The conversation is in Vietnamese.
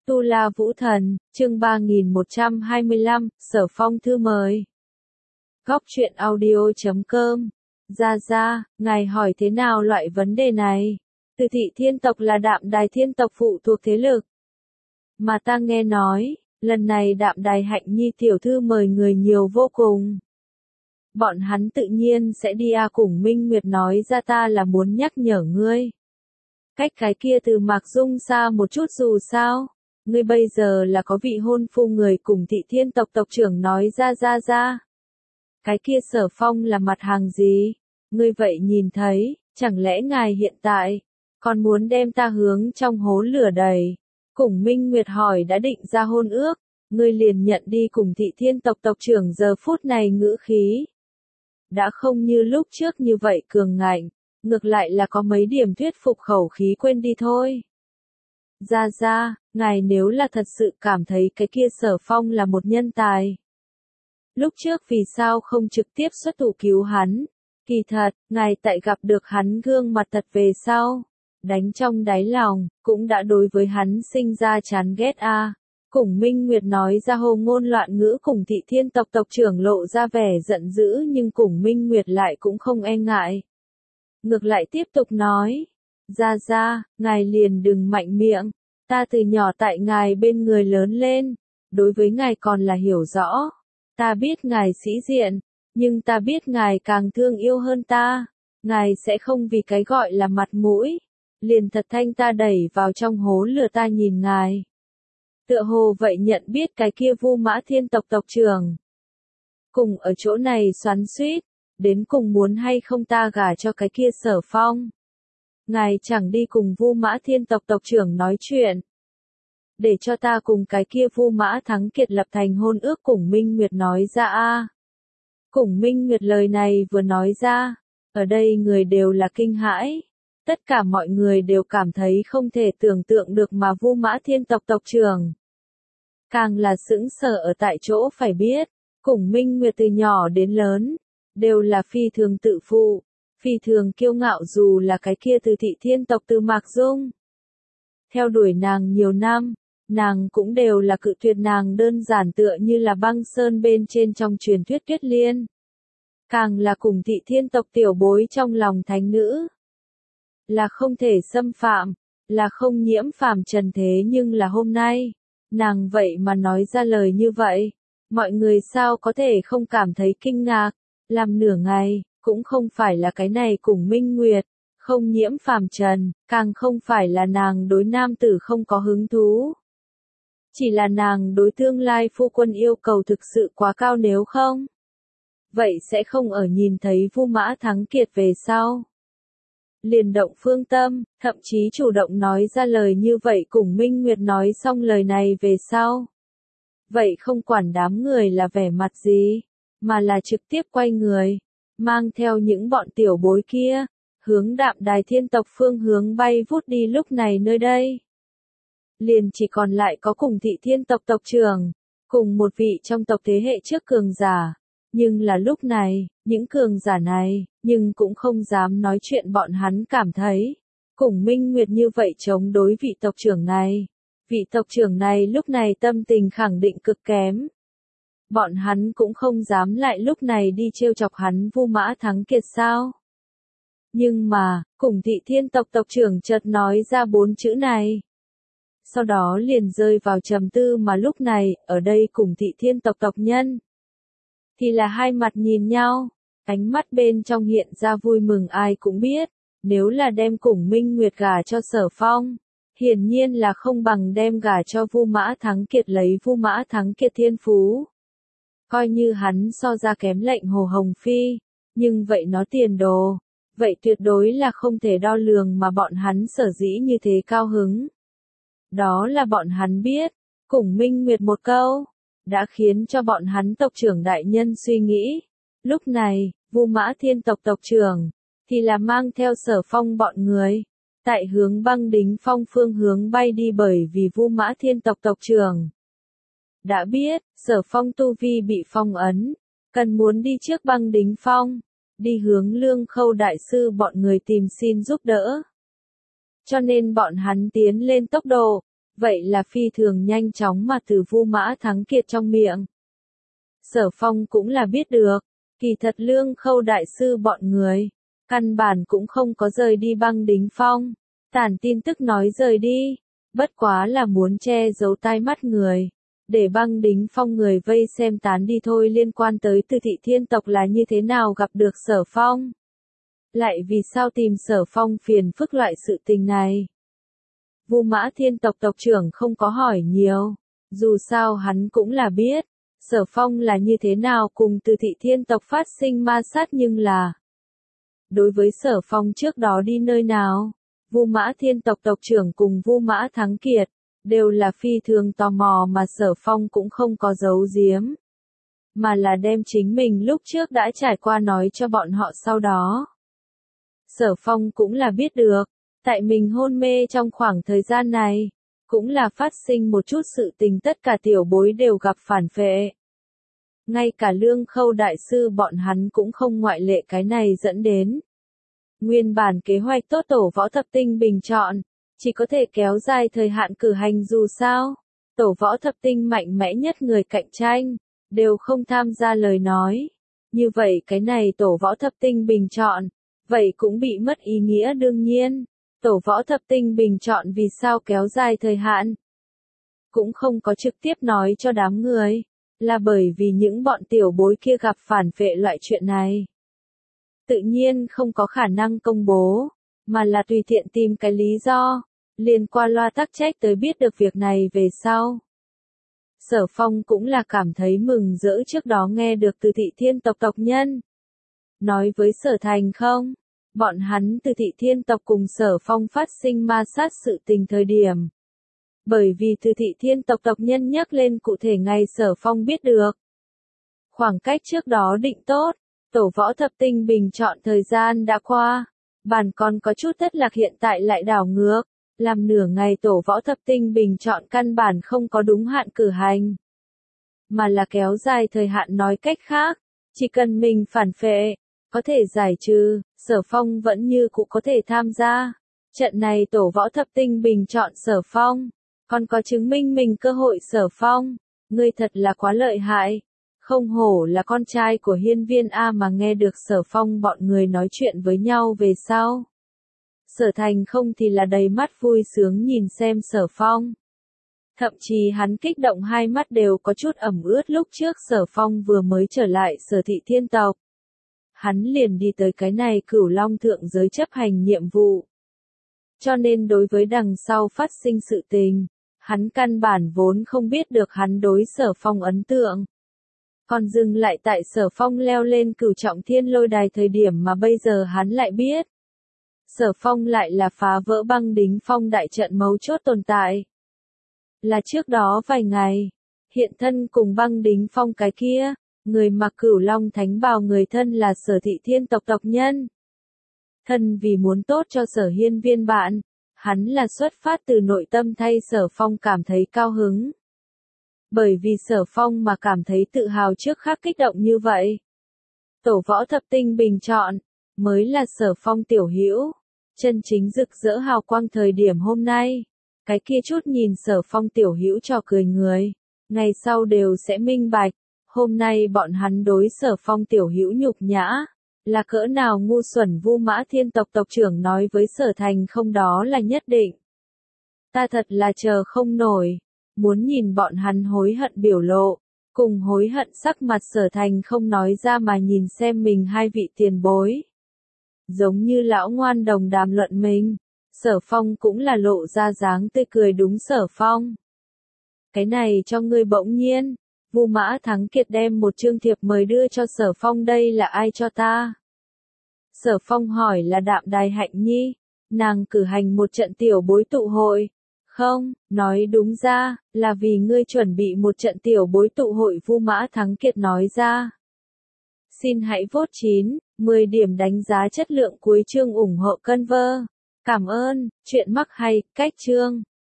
Tu La Vũ Thần, chương 3125, Sở Phong thư mời. Góc truyện audio.com. Ra, ngài hỏi thế nào loại vấn đề này? Từ Thị Thiên tộc là Đạm Đài Thiên tộc phụ thuộc thế lực. Mà ta nghe nói, lần này Đạm Đài Hạnh Nhi tiểu thư mời người nhiều vô cùng. Bọn hắn tự nhiên sẽ đi cùng Minh Nguyệt nói ra ta là muốn nhắc nhở ngươi. Cách cái kia từ Mạc Dung xa một chút dù sao. Ngươi bây giờ là có vị hôn phu người cùng Thị Thiên tộc tộc trưởng nói ra. Cái kia Sở Phong là mặt hàng gì? Ngươi vậy nhìn thấy, chẳng lẽ ngài hiện tại, còn muốn đem ta hướng trong hố lửa đầy? Cùng Minh Nguyệt hỏi đã định ra hôn ước, ngươi liền nhận đi cùng Thị Thiên tộc tộc trưởng giờ phút này ngữ khí. Đã không như lúc trước như vậy cường ngạnh, ngược lại là có mấy điểm thuyết phục khẩu khí quên đi thôi. Ra, ngài nếu là thật sự cảm thấy cái kia Sở Phong là một nhân tài. Lúc trước vì sao không trực tiếp xuất thủ cứu hắn? Kỳ thật, ngài tại gặp được hắn gương mặt thật về sau, đánh trong đáy lòng, cũng đã đối với hắn sinh ra chán ghét Cùng Minh Nguyệt nói ra hồ ngôn loạn ngữ cùng Thị Thiên tộc tộc trưởng lộ ra vẻ giận dữ nhưng cùng Minh Nguyệt lại cũng không e ngại. Ngược lại tiếp tục nói, ra, ngài liền đừng mạnh miệng, ta từ nhỏ tại ngài bên người lớn lên, đối với ngài còn là hiểu rõ, ta biết ngài sĩ diện, nhưng ta biết ngài càng thương yêu hơn ta, ngài sẽ không vì cái gọi là mặt mũi, liền thật thanh ta đẩy vào trong hố lửa ta nhìn ngài. Tựa hồ vậy nhận biết cái kia Vu Mã Thiên tộc tộc trưởng. Cùng ở chỗ này xoắn xuýt, đến cùng muốn hay không ta gả cho cái kia Sở Phong. Ngài chẳng đi cùng Vu Mã Thiên tộc tộc trưởng nói chuyện. Để cho ta cùng cái kia Vu Mã Thắng Kiệt lập thành hôn ước cùng Minh Nguyệt nói ra Cùng Minh Nguyệt lời này vừa nói ra, ở đây người đều là kinh hãi. Tất cả mọi người đều cảm thấy không thể tưởng tượng được mà Vu Mã Thiên tộc tộc trưởng. Càng là sững sờ ở tại chỗ phải biết, cùng Minh Nguyệt từ nhỏ đến lớn, đều là phi thường tự phụ, phi thường kiêu ngạo dù là cái kia từ Thị Thiên tộc từ Mạc Dung. Theo đuổi nàng nhiều năm, nàng cũng đều là cự tuyệt nàng đơn giản tựa như là băng sơn bên trên trong truyền thuyết Tuyết Liên. Càng là cùng Thị Thiên tộc tiểu bối trong lòng thánh nữ. Là không thể xâm phạm, là không nhiễm phàm trần thế nhưng là hôm nay, nàng vậy mà nói ra lời như vậy, mọi người sao có thể không cảm thấy kinh ngạc, làm nửa ngày, cũng không phải là cái này cùng Minh Nguyệt, không nhiễm phàm trần, càng không phải là nàng đối nam tử không có hứng thú. Chỉ là nàng đối tương lai phu quân yêu cầu thực sự quá cao nếu không. Vậy sẽ không ở nhìn thấy Vu Mã Thắng Kiệt về sau. Liền động phương tâm, thậm chí chủ động nói ra lời như vậy cùng Minh Nguyệt nói xong lời này về sau. Vậy không quản đám người là vẻ mặt gì, mà là trực tiếp quay người, mang theo những bọn tiểu bối kia, hướng Đạm Đài Thiên tộc phương hướng bay vút đi lúc này nơi đây. Liền chỉ còn lại có cùng Thị Thiên tộc tộc trưởng, cùng một vị trong tộc thế hệ trước cường giả. Nhưng là lúc này, những cường giả này, nhưng cũng không dám nói chuyện bọn hắn cảm thấy. Cùng Minh Nguyệt như vậy chống đối vị tộc trưởng này. Vị tộc trưởng này lúc này tâm tình khẳng định cực kém. Bọn hắn cũng không dám lại lúc này đi trêu chọc hắn Vu Mã Thắng Kiệt sao. Nhưng mà, cùng Thị Thiên tộc tộc trưởng chợt nói ra 4 chữ này. Sau đó liền rơi vào trầm tư mà lúc này, ở đây cùng Thị Thiên tộc tộc nhân. Thì là hai mặt nhìn nhau, ánh mắt bên trong hiện ra vui mừng ai cũng biết, nếu là đem cùng Minh Nguyệt gả cho Sở Phong, hiển nhiên là không bằng đem gả cho Vu Mã Thắng Kiệt lấy Vu Mã Thắng Kiệt thiên phú. Coi như hắn so ra kém lệnh Hồ Hồng Phi, nhưng vậy nó tiền đồ, vậy tuyệt đối là không thể đo lường mà bọn hắn sở dĩ như thế cao hứng. Đó là bọn hắn biết, cùng Minh Nguyệt một câu, đã khiến cho bọn hắn tộc trưởng đại nhân suy nghĩ. Lúc này, Vu Mã Thiên tộc tộc trưởng, thì là mang theo Sở Phong bọn người, tại hướng Băng Đính Phong phương hướng bay đi bởi vì Vu Mã Thiên tộc tộc trưởng. Đã biết, Sở Phong tu vi bị phong ấn, cần muốn đi trước Băng Đính Phong, đi hướng Lương Khâu đại sư bọn người tìm xin giúp đỡ. Cho nên bọn hắn tiến lên tốc độ, vậy là phi thường nhanh chóng mà từ Vu Mã Thắng Kiệt trong miệng. Sở Phong cũng là biết được, kỳ thật Lương Khâu đại sư bọn người, căn bản cũng không có rời đi Băng Đính Phong, tản tin tức nói rời đi, bất quá là muốn che giấu tai mắt người, để Băng Đính Phong người vây xem tán đi thôi. Liên quan tới Từ Thị Thiên tộc là như thế nào gặp được Sở Phong? Lại vì sao tìm Sở Phong phiền phức loại sự tình này? Vu Mã Thiên tộc tộc trưởng không có hỏi nhiều, dù sao hắn cũng là biết, Sở Phong là như thế nào cùng Từ Thị Thiên tộc phát sinh ma sát, nhưng là đối với Sở Phong trước đó đi nơi nào, Vu Mã Thiên tộc tộc trưởng cùng Vu Mã Thắng Kiệt đều là phi thường tò mò, mà Sở Phong cũng không có giấu giếm, mà là đem chính mình lúc trước đã trải qua nói cho bọn họ. Sau đó Sở Phong cũng là biết được, tại mình hôn mê trong khoảng thời gian này, cũng là phát sinh một chút sự tình, tất cả tiểu bối đều gặp phản phệ. Ngay cả Lương Khâu đại sư bọn hắn cũng không ngoại lệ, cái này dẫn đến nguyên bản kế hoạch tốt tổ võ thập tinh bình chọn, chỉ có thể kéo dài thời hạn cử hành. Dù sao, tổ võ thập tinh mạnh mẽ nhất người cạnh tranh, đều không tham gia lời nói. Như vậy cái này tổ võ thập tinh bình chọn, vậy cũng bị mất ý nghĩa. Đương nhiên, tổ võ thập tinh bình chọn vì sao kéo dài thời hạn, cũng không có trực tiếp nói cho đám người, là bởi vì những bọn tiểu bối kia gặp phản phệ loại chuyện này, tự nhiên không có khả năng công bố, mà là tùy tiện tìm cái lý do, liền qua loa tắc trách tới. Biết được việc này về sau, Sở Phong cũng là cảm thấy mừng rỡ. Trước đó nghe được Từ Thị Thiên tộc tộc nhân nói với Sở Thành không, bọn hắn Từ Thị Thiên tộc cùng Sở Phong phát sinh ma sát sự tình thời điểm, bởi vì Từ Thị Thiên tộc tộc nhân nhắc lên cụ thể ngày, Sở Phong biết được. Khoảng cách trước đó định tốt, tổ võ thập tinh bình chọn thời gian đã qua, bản còn có chút thất lạc, hiện tại lại đảo ngược, làm nửa ngày tổ võ thập tinh bình chọn căn bản không có đúng hạn cử hành, mà là kéo dài thời hạn. Nói cách khác, chỉ cần mình phản phệ, có thể giải trừ, Sở Phong vẫn như cũ có thể tham gia. Trận này tổ võ thập tinh bình chọn Sở Phong, còn có chứng minh mình cơ hội. Sở Phong, ngươi thật là quá lợi hại, không hổ là con trai của hiên viên A. Mà nghe được Sở Phong bọn người nói chuyện với nhau về sau, Sở Thành không thì là đầy mắt vui sướng nhìn xem Sở Phong. Thậm chí hắn kích động, hai mắt đều có chút ẩm ướt. Lúc trước Sở Phong vừa mới trở lại Sở Thị Thiên tộc, hắn liền đi tới cái này Cửu Long thượng giới chấp hành nhiệm vụ. Cho nên đối với đằng sau phát sinh sự tình, hắn căn bản vốn không biết được. Hắn đối Sở Phong ấn tượng còn dừng lại tại Sở Phong leo lên Cửu Trọng Thiên Lôi Đài thời điểm, mà bây giờ hắn lại biết Sở Phong lại là phá vỡ Băng Đính Phong đại trận mấu chốt tồn tại. Là trước đó vài ngày, hiện thân cùng Băng Đính Phong cái kia, người mặc Cửu Long thánh bào người thân là Sở Thị Thiên tộc tộc nhân. Thân vì muốn tốt cho Sở Hiên viên bạn, hắn là xuất phát từ nội tâm thay Sở Phong cảm thấy cao hứng. Bởi vì Sở Phong mà cảm thấy tự hào trước khác kích động như vậy. Tổ võ thập tinh bình chọn, mới là Sở Phong tiểu hữu, chân chính rực rỡ hào quang thời điểm hôm nay. Cái kia chút nhìn Sở Phong tiểu hữu trò cười người, ngày sau đều sẽ minh bạch, hôm nay bọn hắn đối Sở Phong tiểu hữu nhục nhã, là cỡ nào ngu xuẩn. Vu Mã Thiên tộc tộc trưởng nói với Sở Thành không, đó là nhất định. Ta thật là chờ không nổi, muốn nhìn bọn hắn hối hận biểu lộ, cùng hối hận sắc mặt. Sở Thành không nói ra mà nhìn xem mình hai vị tiền bối, giống như lão ngoan đồng đàm luận mình. Sở Phong cũng là lộ ra dáng tươi cười. Đúng Sở Phong, cái này cho ngươi. Bỗng nhiên, Vu Mã Thắng Kiệt đem một chương thiệp mời đưa cho Sở Phong. Đây là ai cho ta? Sở Phong hỏi. Là Đạm Đài Hạnh Nhi, nàng cử hành một trận tiểu bối tụ hội. Không, nói đúng ra, là vì ngươi chuẩn bị một trận tiểu bối tụ hội. Vu Mã Thắng Kiệt nói ra. Xin hãy vote 9, 10 điểm đánh giá chất lượng cuối chương ủng hộ Conver. Cảm ơn, chuyện mắc hay, cách chương.